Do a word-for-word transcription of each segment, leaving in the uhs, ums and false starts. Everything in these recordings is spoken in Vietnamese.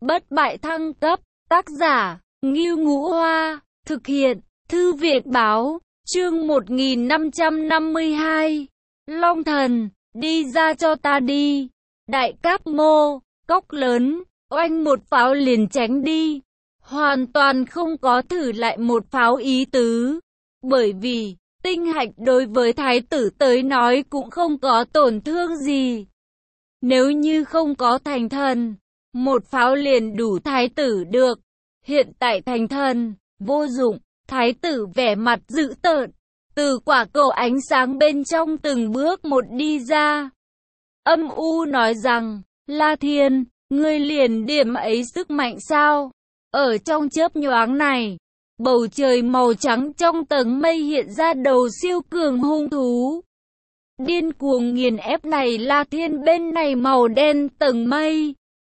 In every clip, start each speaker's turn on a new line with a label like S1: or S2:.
S1: Bất bại thăng cấp, tác giả, Ngưu Ngũ Hoa, thực hiện, Thư viện báo, chương một nghìn năm trăm năm mươi hai. Long thần, đi ra cho ta đi. Đại Cáp Mô, cốc lớn, oanh một pháo liền tránh đi. Hoàn toàn không có thử lại một pháo ý tứ. Bởi vì, tinh hạch đối với thái tử tới nói cũng không có tổn thương gì. Nếu như không có thành thần, một pháo liền đủ thái tử được. Hiện tại thành thần, vô dụng, thái tử vẻ mặt dữ tợn, từ quả cầu ánh sáng bên trong từng bước một đi ra. Âm u nói rằng, La Thiên, ngươi liền điểm ấy sức mạnh sao? Ở trong chớp nhoáng này, bầu trời màu trắng trong tầng mây hiện ra đầu siêu cường hung thú. Điên cuồng nghiền ép này La Thiên bên này màu đen tầng mây.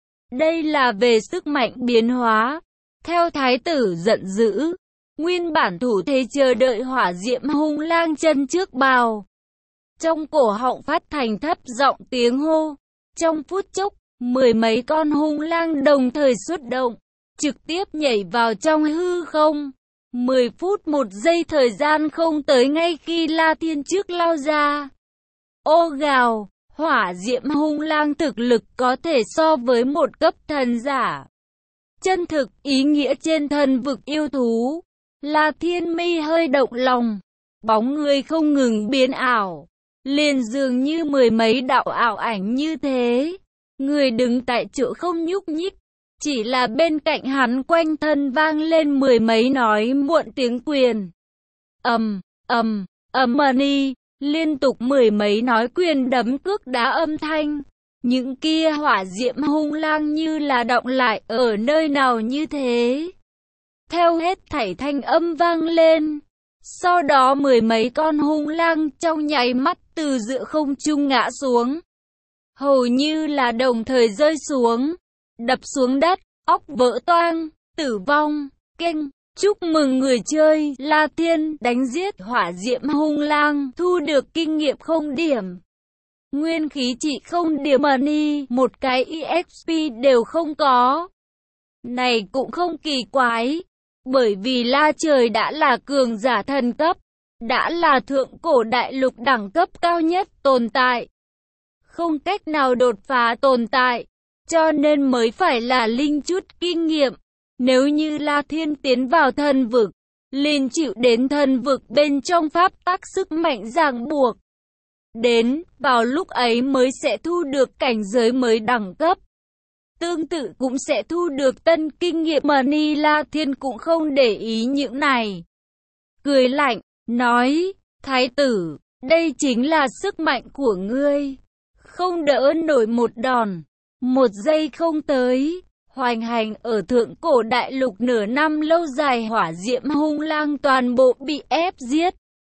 S1: Đây là về sức mạnh biến hóa. Theo thái tử giận dữ, nguyên bản thủ thế chờ đợi hỏa diệm hung lang chân trước bào. Trong cổ họng phát thành thấp giọng tiếng hô. Trong phút chốc, mười mấy con hung lang đồng thời xuất động, trực tiếp nhảy vào trong hư không. Mười phút một giây thời gian không tới ngay khi La Thiên trước lao ra. Ô gào, hỏa diệm hung lang thực lực có thể so với một cấp thần giả. Chân thực, ý nghĩa trên thần vực yêu thú. La Thiên mi hơi động lòng, bóng người không ngừng biến ảo, liền dường như mười mấy đạo ảo ảnh như thế. Người đứng tại chỗ không nhúc nhích, chỉ là bên cạnh hắn quanh thân vang lên mười mấy nói muộn tiếng quyền. Ầm, ầm, ầm mani, liên tục mười mấy nói quyền đấm cước đá âm thanh. Những kia hỏa diệm hung lang như là động lại ở nơi nào như thế. Theo hết thảy thanh âm vang lên. Sau đó mười mấy con hung lang trong nháy mắt từ giữa không trung ngã xuống. Hầu như là đồng thời rơi xuống, đập xuống đất, óc vỡ toang, tử vong. Keng, chúc mừng người chơi La Thiên đánh giết hỏa diệm hung lang, thu được kinh nghiệm không điểm. Nguyên khí trị không điểm money, một cái e ích pê đều không có. Này cũng không kỳ quái, bởi vì La Trời đã là cường giả thần cấp, đã là thượng cổ đại lục đẳng cấp cao nhất tồn tại. Không cách nào đột phá tồn tại, cho nên mới phải là linh chút kinh nghiệm. Nếu như La Thiên tiến vào thần vực, liền chịu đến thần vực bên trong pháp tắc sức mạnh ràng buộc. Đến, vào lúc ấy mới sẽ thu được cảnh giới mới đẳng cấp. Tương tự cũng sẽ thu được tân kinh nghiệm money. La Thiên cũng không để ý những này. Cười lạnh, nói, thái tử, đây chính là sức mạnh của ngươi. Không đỡ nổi một đòn, một giây không tới. Hoành hành ở thượng cổ đại lục nửa năm lâu dài hỏa diệm hung lang toàn bộ bị ép giết.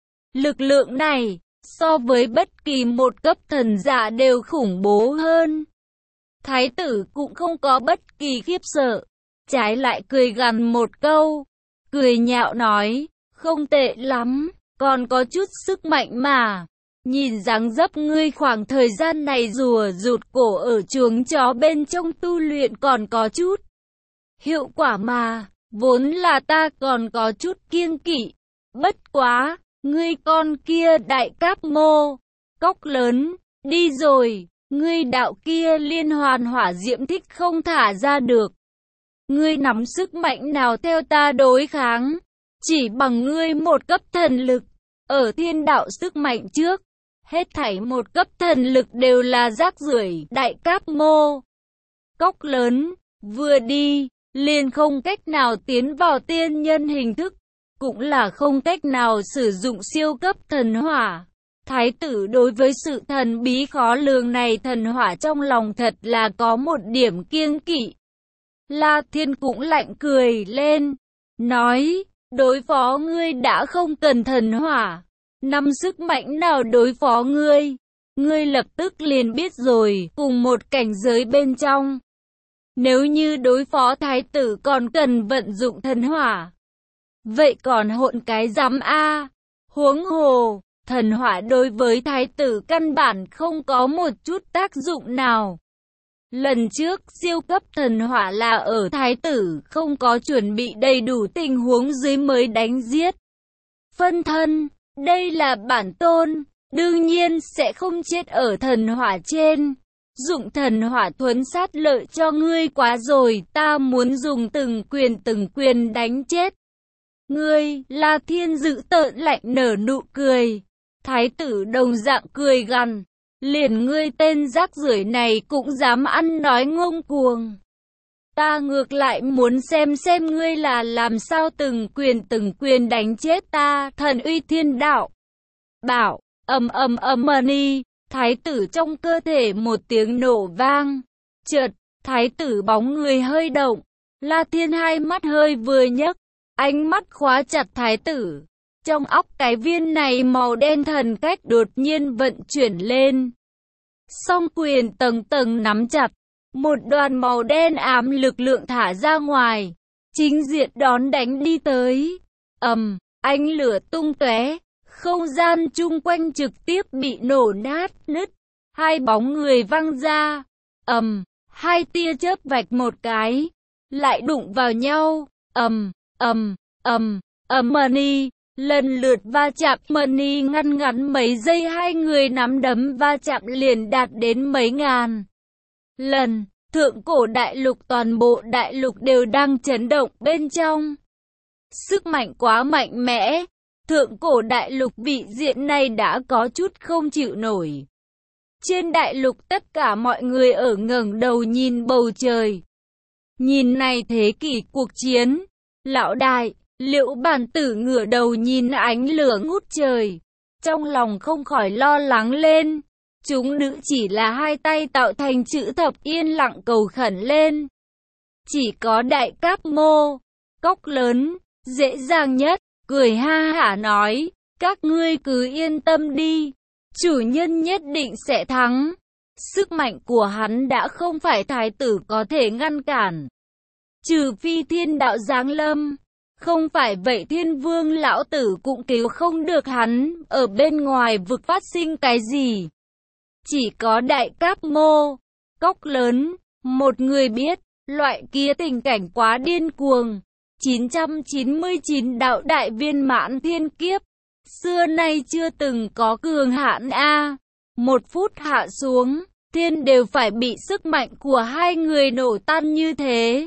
S1: Lực lượng này, so với bất kỳ một cấp thần giả đều khủng bố hơn. Thái tử cũng không có bất kỳ khiếp sợ, trái lại cười gằn một câu, cười nhạo nói, không tệ lắm, còn có chút sức mạnh mà. Nhìn dáng dấp ngươi khoảng thời gian này rùa rụt cổ ở chuồng chó bên trong tu luyện còn có chút hiệu quả mà, vốn là ta còn có chút kiêng kỵ. Bất quá, ngươi con kia Đại Cáp Mô, cốc lớn, đi rồi, ngươi đạo kia liên hoàn hỏa diệm thích không thả ra được. Ngươi nắm sức mạnh nào theo ta đối kháng, chỉ bằng ngươi một cấp thần lực, ở thiên đạo sức mạnh trước. Hết thảy một cấp thần lực đều là rác rưởi. Đại Cáp Mô, cốc lớn, vừa đi, liền không cách nào tiến vào tiên nhân hình thức, cũng là không cách nào sử dụng siêu cấp thần hỏa. Thái tử đối với sự thần bí khó lường này thần hỏa trong lòng thật là có một điểm kiêng kỵ. La Thiên cũng lạnh cười lên, nói, đối phó ngươi đã không cần thần hỏa. Năm sức mạnh nào đối phó ngươi, ngươi lập tức liền biết rồi, cùng một cảnh giới bên trong. Nếu như đối phó thái tử còn cần vận dụng thần hỏa, vậy còn hỗn cái rắm a? Huống hồ, thần hỏa đối với thái tử căn bản không có một chút tác dụng nào. Lần trước siêu cấp thần hỏa là ở thái tử không có chuẩn bị đầy đủ tình huống dưới mới đánh giết phân thân. Đây là bản tôn, đương nhiên sẽ không chết ở thần hỏa trên. Dụng thần hỏa thuấn sát lợi cho ngươi quá rồi, ta muốn dùng từng quyền từng quyền đánh chết ngươi. La Thiên dữ tợn lạnh nở nụ cười. Thái tử đồng dạng cười gằn, liền ngươi tên rác rưởi này cũng dám ăn nói ngông cuồng. Ta ngược lại muốn xem xem ngươi là làm sao từng quyền từng quyền đánh chết ta. Thần uy thiên đạo bảo, ầm ầm ầm mani. Thái tử trong cơ thể một tiếng nổ vang. Chợt, thái tử bóng người hơi động. La Thiên hai mắt hơi vừa nhấc, ánh mắt khóa chặt thái tử. Trong óc cái viên này màu đen thần cách đột nhiên vận chuyển lên. Song quyền tầng tầng nắm chặt, một đoàn màu đen ám lực lượng thả ra ngoài, chính diện đón đánh đi tới. Ầm, ánh lửa tung tóe, không gian chung quanh trực tiếp bị nổ nát nứt, hai bóng người văng ra. Ầm, hai tia chớp vạch một cái, lại đụng vào nhau. Ầm, ầm, ầm, ầm mani. Lần lượt va chạm mani ngăn ngắn mấy giây, hai người nắm đấm va chạm liền đạt đến mấy ngàn lần. Thượng cổ đại lục, toàn bộ đại lục đều đang chấn động bên trong. Sức mạnh quá mạnh mẽ, thượng cổ đại lục vị diện này đã có chút không chịu nổi. Trên đại lục tất cả mọi người ở ngẩng đầu nhìn bầu trời. Nhìn này thế kỷ cuộc chiến, lão đại. Liễu Bản Tử ngửa đầu nhìn ánh lửa ngút trời, trong lòng không khỏi lo lắng lên. Chúng nữ chỉ là hai tay tạo thành chữ thập yên lặng cầu khẩn lên. Chỉ có Đại Cáp Mô, cốc lớn, dễ dàng nhất, cười ha hả nói, các ngươi cứ yên tâm đi, chủ nhân nhất định sẽ thắng. Sức mạnh của hắn đã không phải thái tử có thể ngăn cản, trừ phi thiên đạo giáng lâm. Không phải vậy thiên vương lão tử cũng cứu không được hắn. Ở bên ngoài vực phát sinh cái gì? Chỉ có Đại Cáp Mô, cốc lớn, một người biết. Loại kia tình cảnh quá điên cuồng. chín trăm chín mươi chín đạo đại viên mãn thiên kiếp, xưa nay chưa từng có cường hãn a. Một phút hạ xuống, thiên đều phải bị sức mạnh của hai người nổ tan như thế.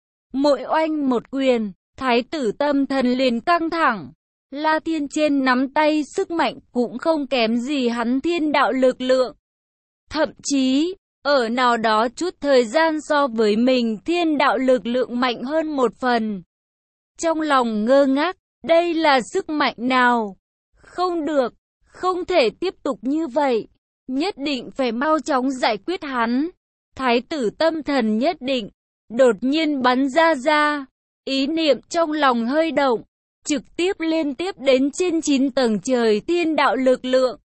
S1: Mỗi oanh một quyền, thái tử tâm thần liền căng thẳng. La Thiên trên nắm tay sức mạnh cũng không kém gì hắn thiên đạo lực lượng. Thậm chí, ở nào đó chút thời gian so với mình thiên đạo lực lượng mạnh hơn một phần. Trong lòng ngơ ngác, đây là sức mạnh nào? Không được, không thể tiếp tục như vậy. Nhất định phải mau chóng giải quyết hắn. Thái tử tâm thần nhất định, đột nhiên bắn ra ra. Ý niệm trong lòng hơi động, trực tiếp liên tiếp đến trên chín tầng trời thiên đạo lực lượng.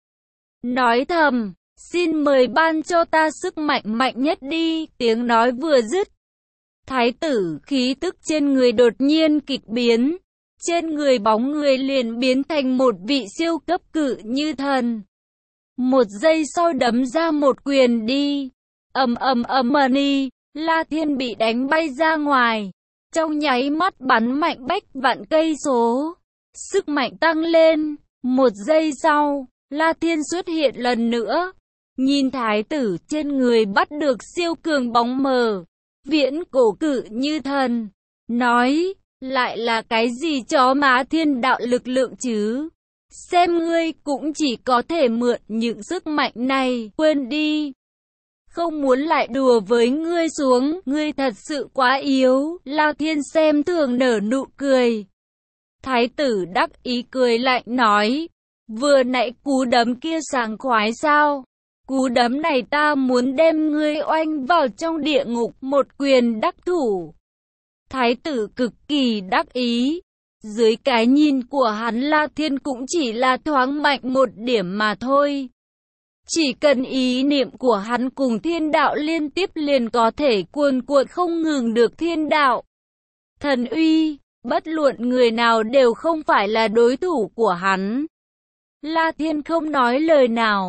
S1: Nói thầm, xin mời ban cho ta sức mạnh mạnh nhất đi. Tiếng nói vừa dứt, thái tử khí tức trên người đột nhiên kịch biến. Trên người bóng người liền biến thành một vị siêu cấp cự như thần. Một giây sau đấm ra một quyền đi. Ầm ầm ầm mani, La Thiên bị đánh bay ra ngoài. Trong nháy mắt bắn mạnh bách vạn cây số. Sức mạnh tăng lên. Một giây sau, La Thiên xuất hiện lần nữa. Nhìn thái tử trên người bắt được siêu cường bóng mờ. Viễn cổ cự như thần. Nói, lại là cái gì chó má thiên đạo lực lượng chứ? Xem ngươi cũng chỉ có thể mượn những sức mạnh này. Quên đi. Không muốn lại đùa với ngươi xuống, ngươi thật sự quá yếu. La Thiên xem thường nở nụ cười. Thái tử đắc ý cười lạnh nói, vừa nãy cú đấm kia sảng khoái sao? Cú đấm này ta muốn đem ngươi oanh vào trong địa ngục, một quyền đắc thủ. Thái tử cực kỳ đắc ý. Dưới cái nhìn của hắn, La Thiên cũng chỉ là thoáng mạnh một điểm mà thôi. Chỉ cần ý niệm của hắn cùng thiên đạo liên tiếp liền có thể cuồn cuộn không ngừng được thiên đạo. Thần uy, bất luận người nào đều không phải là đối thủ của hắn. La Thiên không nói lời nào,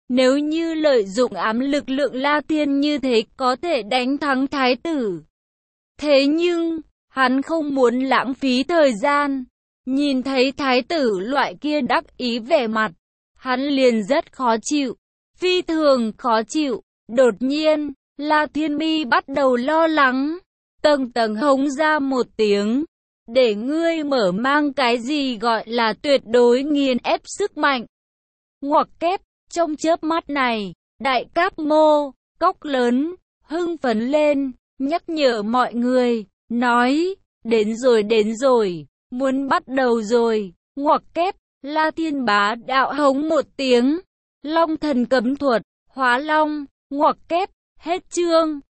S1: Nếu như lợi dụng ám lực lượng La Thiên như thế có thể đánh thắng thái tử. Thế nhưng, hắn không muốn lãng phí thời gian. Nhìn thấy thái tử loại kia đắc ý vẻ mặt, hắn liền rất khó chịu, phi thường khó chịu. Đột nhiên, La Thiên Mi bắt đầu lo lắng, tầng tầng hống ra một tiếng. Để ngươi mở mang cái gì gọi là tuyệt đối nghiền ép sức mạnh. Ngoặc kép, trong chớp mắt này, Đại Cáp Mô, Cốc lớn, hưng phấn lên, nhắc nhở mọi người, nói, đến rồi đến rồi, muốn bắt đầu rồi. Ngoặc kép, La Thiên Bá đạo hống một tiếng, Long thần cấm thuật, hóa long, ngoặc kép, hết chương.